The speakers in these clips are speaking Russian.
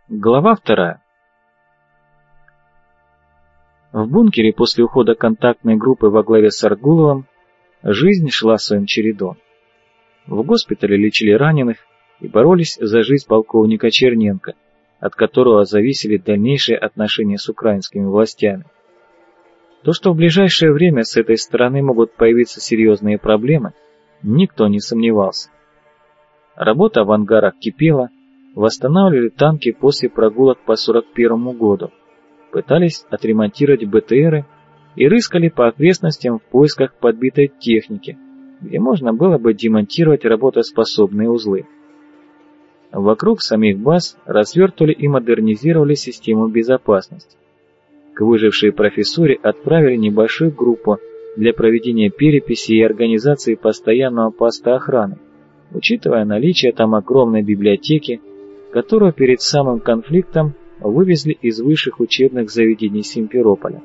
Глава 2. В бункере после ухода контактной группы во главе с Аргуловым жизнь шла своим чередом. В госпитале лечили раненых и боролись за жизнь полковника Черненко, от которого зависели дальнейшие отношения с украинскими властями. То, что в ближайшее время с этой стороны могут появиться серьезные проблемы, никто не сомневался. Работа в ангарах кипела, восстанавливали танки после прогулок по 41 году, пытались отремонтировать БТРы и рыскали по окрестностям в поисках подбитой техники, где можно было бы демонтировать работоспособные узлы. Вокруг самих баз развертывали и модернизировали систему безопасности. К выжившей профессуре отправили небольшую группу для проведения переписи и организации постоянного поста охраны, учитывая наличие там огромной библиотеки, которую перед самым конфликтом вывезли из высших учебных заведений Симферополя.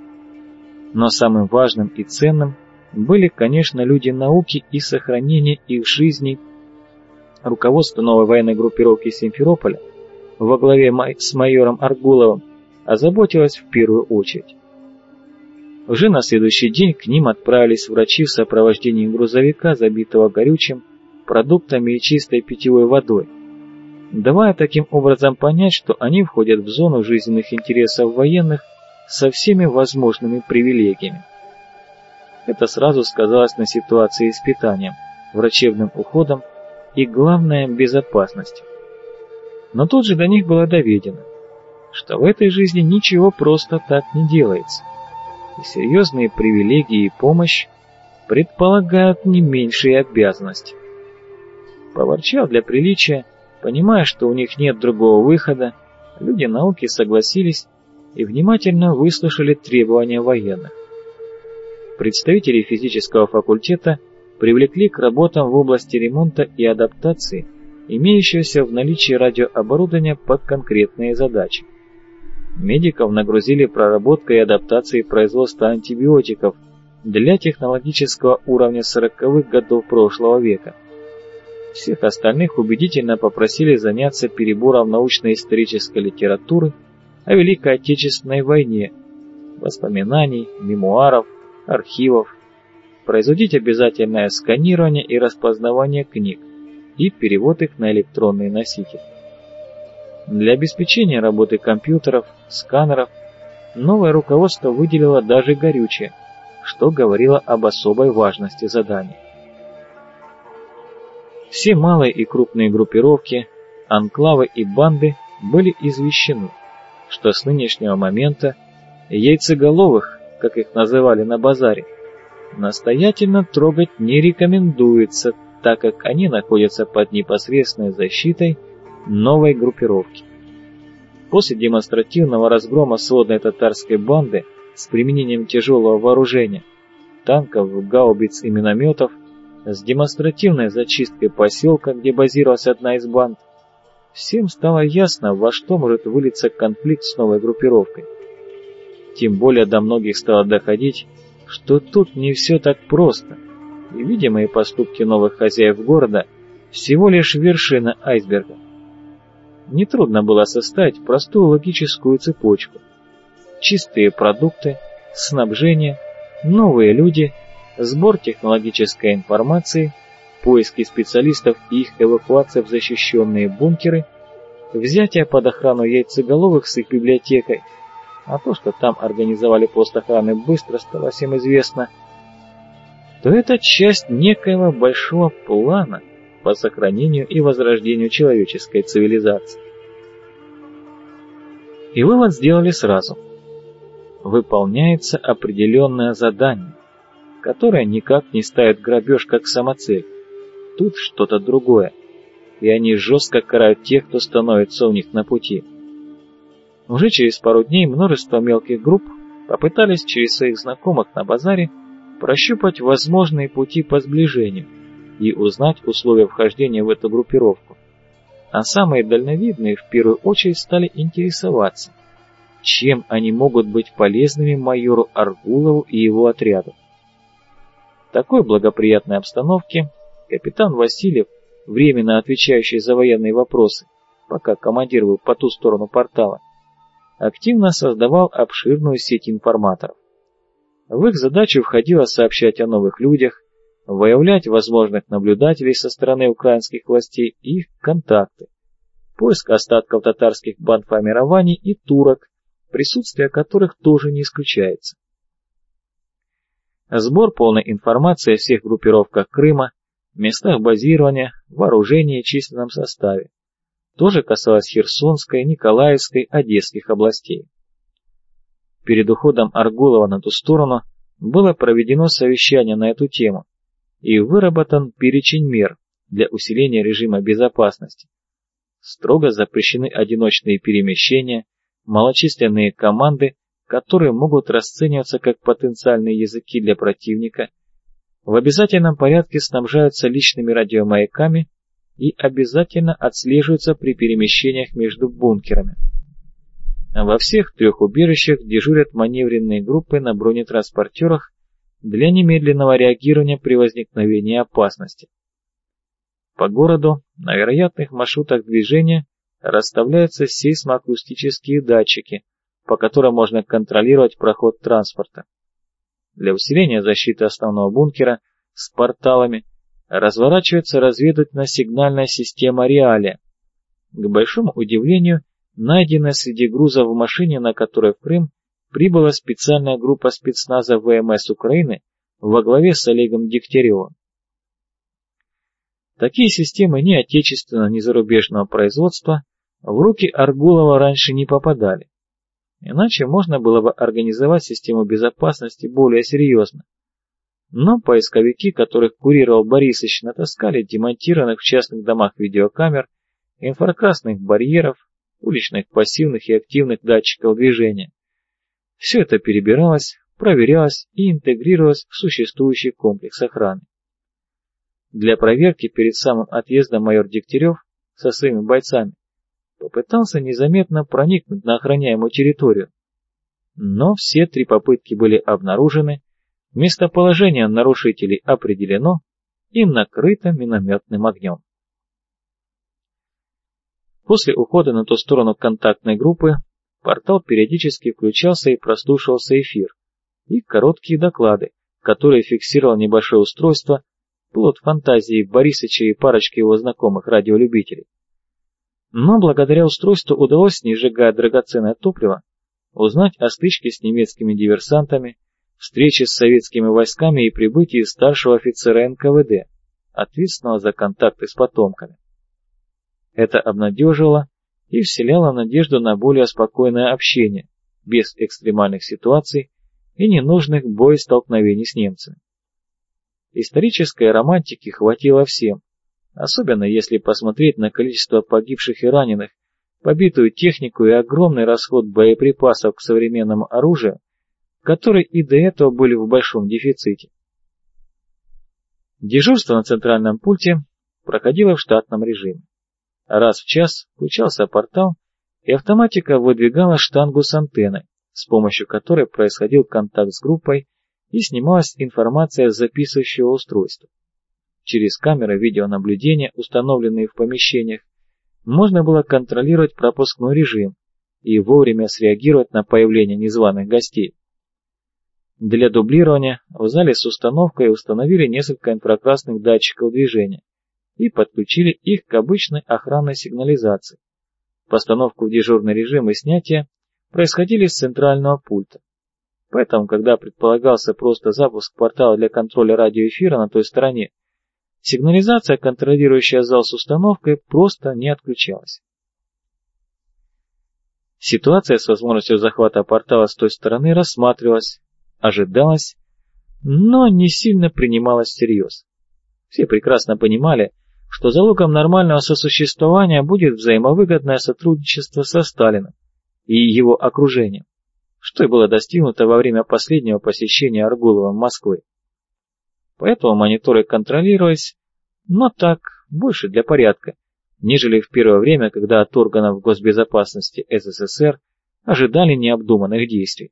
Но самым важным и ценным были, конечно, люди науки и сохранения их жизней. Руководство новой военной группировки Симферополя во главе с майором Аргуловым озаботилось в первую очередь. Уже на следующий день к ним отправились врачи в сопровождении грузовика, забитого горючим, продуктами и чистой питьевой водой, давая таким образом понять, что они входят в зону жизненных интересов военных со всеми возможными привилегиями. Это сразу сказалось на ситуации с питанием, врачебным уходом и, главное, безопасностью. Но тут же до них было доведено, что в этой жизни ничего просто так не делается, и серьезные привилегии и помощь предполагают не меньшие обязанности. Поворчав для приличия, понимая, что у них нет другого выхода, люди науки согласились и внимательно выслушали требования военных. Представители физического факультета привлекли к работам в области ремонта и адаптации имеющегося в наличии радиооборудования под конкретные задачи. Медиков нагрузили проработкой и адаптацией производства антибиотиков для технологического уровня 40-х годов прошлого века. Всех остальных убедительно попросили заняться перебором научно-исторической литературы о Великой Отечественной войне, воспоминаний, мемуаров, архивов, производить обязательное сканирование и распознавание книг и перевод их на электронные носители. Для обеспечения работы компьютеров, сканеров новое руководство выделило даже горючее, что говорило об особой важности задания. Все малые и крупные группировки, анклавы и банды были извещены, что с нынешнего момента яйцеголовых, как их называли на базаре, настоятельно трогать не рекомендуется, так как они находятся под непосредственной защитой новой группировки. После демонстративного разгрома сводной татарской банды с применением тяжелого вооружения, танков, гаубиц и минометов, с демонстративной зачисткой поселка, где базировалась одна из банд, всем стало ясно, во что может вылиться конфликт с новой группировкой. Тем более до многих стало доходить, что тут не все так просто, и видимые поступки новых хозяев города всего лишь вершина айсберга. Нетрудно было составить простую логическую цепочку. Чистые продукты, снабжение, новые люди, сбор технологической информации, поиски специалистов и их эвакуация в защищенные бункеры, взятие под охрану яйцеголовых с их библиотекой, а то, что там организовали пост охраны, быстро стало всем известно, то это часть некоего большого плана по сохранению и возрождению человеческой цивилизации. И вывод сделали сразу. Выполняется определенное задание, которое никак не ставит грабеж как самоцель. Тут что-то другое, и они жестко карают тех, кто становится у них на пути. Уже через пару дней множество мелких групп попытались через своих знакомых на базаре прощупать возможные пути по сближению и узнать условия вхождения в эту группировку. А самые дальновидные в первую очередь стали интересоваться, чем они могут быть полезными майору Аргулову и его отряду. В такой благоприятной обстановке капитан Васильев, временно отвечающий за военные вопросы, пока командир был по ту сторону портала, активно создавал обширную сеть информаторов. В их задачу входило сообщать о новых людях, выявлять возможных наблюдателей со стороны украинских властей и их контакты, поиск остатков татарских бандформирований и турок, присутствие которых тоже не исключается. Сбор полной информации о всех группировках Крыма, местах базирования, вооружении и численном составе. Тоже касалось Херсонской, Николаевской, Одесских областей. Перед уходом Аргулова на ту сторону было проведено совещание на эту тему и выработан перечень мер для усиления режима безопасности. Строго запрещены одиночные перемещения, малочисленные команды, которые могут расцениваться как потенциальные языки для противника, в обязательном порядке снабжаются личными радиомаяками и обязательно отслеживаются при перемещениях между бункерами. Во всех 3 убежищах дежурят маневренные группы на бронетранспортерах для немедленного реагирования при возникновении опасности. По городу на вероятных маршрутах движения расставляются сейсмоакустические датчики, по которым можно контролировать проход транспорта. Для усиления защиты основного бункера с порталами разворачивается разведывательно-сигнальная система «Реалия». К большому удивлению, найденная среди грузов в машине, на которой в Крым прибыла специальная группа спецназа ВМС Украины во главе с Олегом Дегтяревым. Такие системы ни отечественного, ни зарубежного производства в руки Аргулова раньше не попадали. Иначе можно было бы организовать систему безопасности более серьезно. Но поисковики, которых курировал Борисович, натаскали демонтированных в частных домах видеокамер, инфракрасных барьеров, уличных пассивных и активных датчиков движения. Все это перебиралось, проверялось и интегрировалось в существующий комплекс охраны. Для проверки перед самым отъездом майор Дегтярев со своими бойцами попытался незаметно проникнуть на охраняемую территорию. Но все 3 попытки были обнаружены, местоположение нарушителей определено и накрыто минометным огнем. После ухода на ту сторону контактной группы портал периодически включался и прослушивался эфир и короткие доклады, которые фиксировало небольшое устройство, плод фантазии Борисыча и парочки его знакомых радиолюбителей. Но благодаря устройству удалось, не сжигая драгоценное топливо, узнать о стычке с немецкими диверсантами, встрече с советскими войсками и прибытии старшего офицера НКВД, ответственного за контакты с потомками. Это обнадеживало и вселяло надежду на более спокойное общение, без экстремальных ситуаций и ненужных боестолкновений с немцами. Исторической романтики хватило всем, особенно если посмотреть на количество погибших и раненых, побитую технику и огромный расход боеприпасов к современному оружию, которые и до этого были в большом дефиците. Дежурство на центральном пульте проходило в штатном режиме. Раз в час включался портал, и автоматика выдвигала штангу с антенной, с помощью которой происходил контакт с группой и снималась информация с записывающего устройства. Через камеры видеонаблюдения, установленные в помещениях, можно было контролировать пропускной режим и вовремя среагировать на появление незваных гостей. Для дублирования в зале с установкой установили несколько инфракрасных датчиков движения и подключили их к обычной охранной сигнализации. Постановку в дежурный режим и снятие происходили с центрального пульта. Поэтому, когда предполагался просто запуск портала для контроля радиоэфира на той стороне, сигнализация, контролирующая зал с установкой, просто не отключалась. Ситуация с возможностью захвата портала с той стороны рассматривалась, ожидалась, но не сильно принималась всерьез. Все прекрасно понимали, что залогом нормального сосуществования будет взаимовыгодное сотрудничество со Сталиным и его окружением, что и было достигнуто во время последнего посещения Аргуловым Москвы. Поэтому мониторы контролировались, но так, больше для порядка, нежели в первое время, когда от органов госбезопасности СССР ожидали необдуманных действий.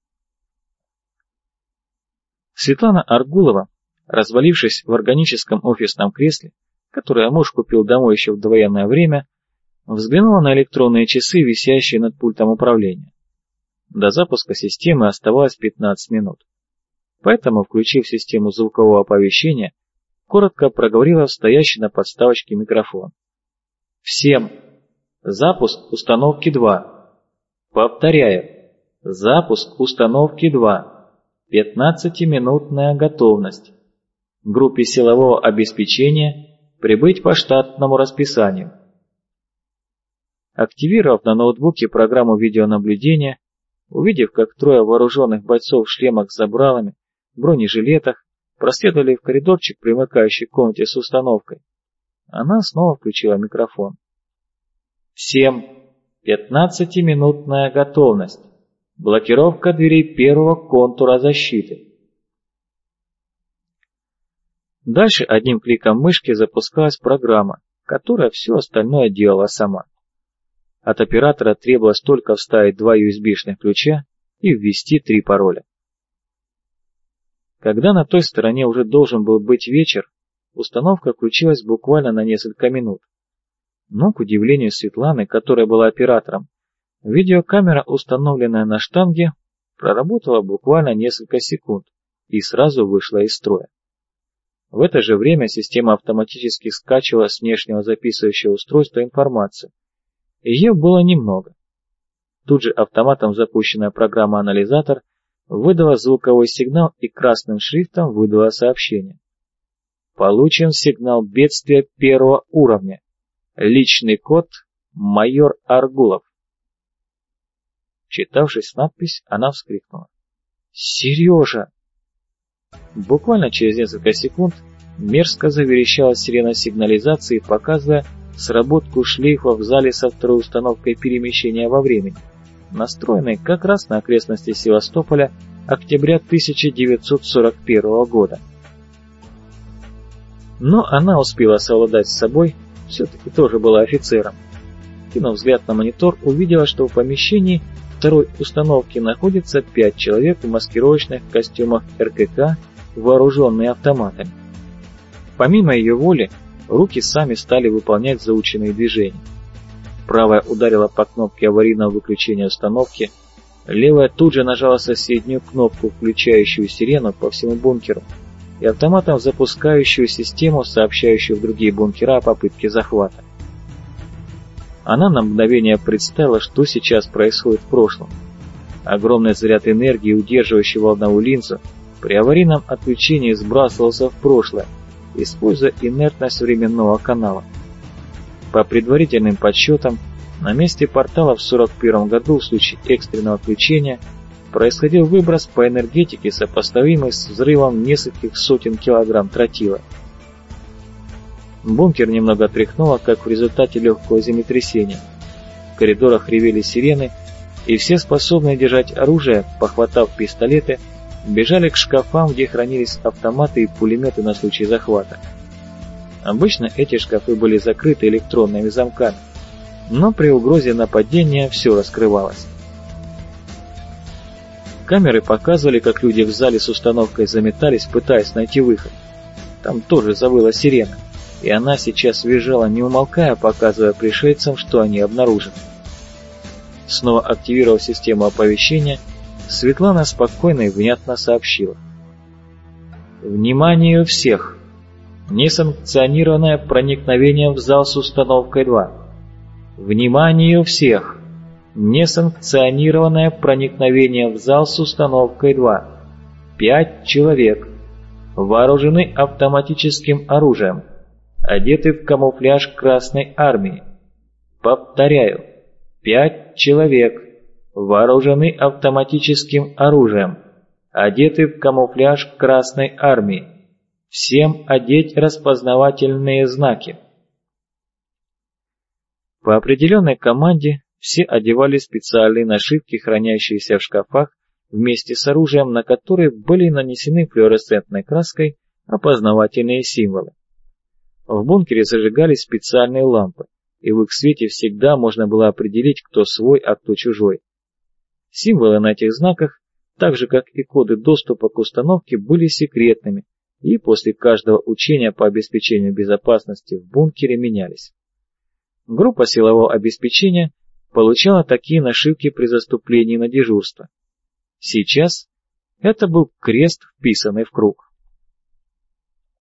Светлана Аргулова, развалившись в органическом офисном кресле, которое муж купил домой еще в довоенное время, Взглянула на электронные часы, висящие над пультом управления. До запуска системы оставалось 15 минут. Поэтому, включив систему звукового оповещения, коротко проговорила в стоящий на подставочке микрофон. «Всем! Запуск установки 2. Повторяю, запуск установки 2. 15-минутная готовность. Группе силового обеспечения прибыть по штатному расписанию». Активировав на ноутбуке программу видеонаблюдения, увидев, как трое вооруженных бойцов в шлемах с забралами, бронежилетах, проследовали в коридорчик, примыкающий к комнате с установкой, она снова включила микрофон. «Всем 15-минутная готовность. Блокировка дверей первого контура защиты». Дальше одним кликом мышки запускалась программа, которая все остальное делала сама. От оператора требовалось только вставить 2 USB-шных ключа и ввести 3 пароля. Когда на той стороне уже должен был быть вечер, установка включилась буквально на несколько минут. Но, к удивлению Светланы, которая была оператором, видеокамера, установленная на штанге, проработала буквально несколько секунд и сразу вышла из строя. В это же время система автоматически скачивала с внешнего записывающего устройства информацию. Ее было немного. Тут же автоматом запущенная программа-анализатор выдала звуковой сигнал и красным шрифтом выдала сообщение. Получен сигнал бедствия 1 уровня. Личный код майор Аргулов. Читавшись надпись, она вскрикнула. «Сережа!» Буквально через несколько секунд мерзко заверещала сирена сигнализации, показывая сработку шлейфа в зале со второй установкой перемещения во времени, настроенной как раз на окрестности Севастополя октября 1941 года. Но она успела совладать с собой, все-таки тоже была офицером. Кинув взгляд на монитор, увидела, что в помещении второй установки находится 5 человек в маскировочных костюмах РКК, вооруженные автоматами. Помимо ее воли, руки сами стали выполнять заученные движения. Правая ударила по кнопке аварийного выключения установки, левая тут же нажала соседнюю кнопку, включающую сирену по всему бункеру, и автоматом запускающую систему, сообщающую в другие бункера о попытке захвата. Она на мгновение представила, что сейчас происходит в прошлом. Огромный заряд энергии, удерживающий волновую линзу, при аварийном отключении сбрасывался в прошлое, используя инертность временного канала. По предварительным подсчетам, на месте портала в 1941 году в случае экстренного отключения происходил выброс по энергетике, сопоставимый с взрывом нескольких сотен килограмм тротила. Бункер немного тряхнуло, как в результате легкого землетрясения. В коридорах ревели сирены, и все способные держать оружие, похватав пистолеты, бежали к шкафам, где хранились автоматы и пулеметы на случай захвата. Обычно эти шкафы были закрыты электронными замками, но при угрозе нападения все раскрывалось. Камеры показывали, как люди в зале с установкой заметались, пытаясь найти выход. Там тоже завыла сирена, и она сейчас визжала, не умолкая, показывая пришельцам, что они обнаружены. Снова активировав систему оповещения, Светлана спокойно и внятно сообщила. «Вниманию всех! Несанкционированное проникновение в зал с установкой 2. Вниманию всех! Несанкционированное проникновение в зал с установкой 2. 5 человек. Вооружены автоматическим оружием. Одеты в камуфляж Красной Армии. Повторяю, 5 человек. Вооружены автоматическим оружием. Одеты в камуфляж Красной Армии. Всем одеть распознавательные знаки». По определенной команде все одевали специальные нашивки, хранящиеся в шкафах, вместе с оружием, на которые были нанесены флуоресцентной краской опознавательные символы. В бункере зажигались специальные лампы, и в их свете всегда можно было определить, кто свой, а кто чужой. Символы на этих знаках, так же как и коды доступа к установке, были секретными, и после каждого учения по обеспечению безопасности в бункере менялись. Группа силового обеспечения получала такие нашивки при заступлении на дежурство. Сейчас это был крест, вписанный в круг.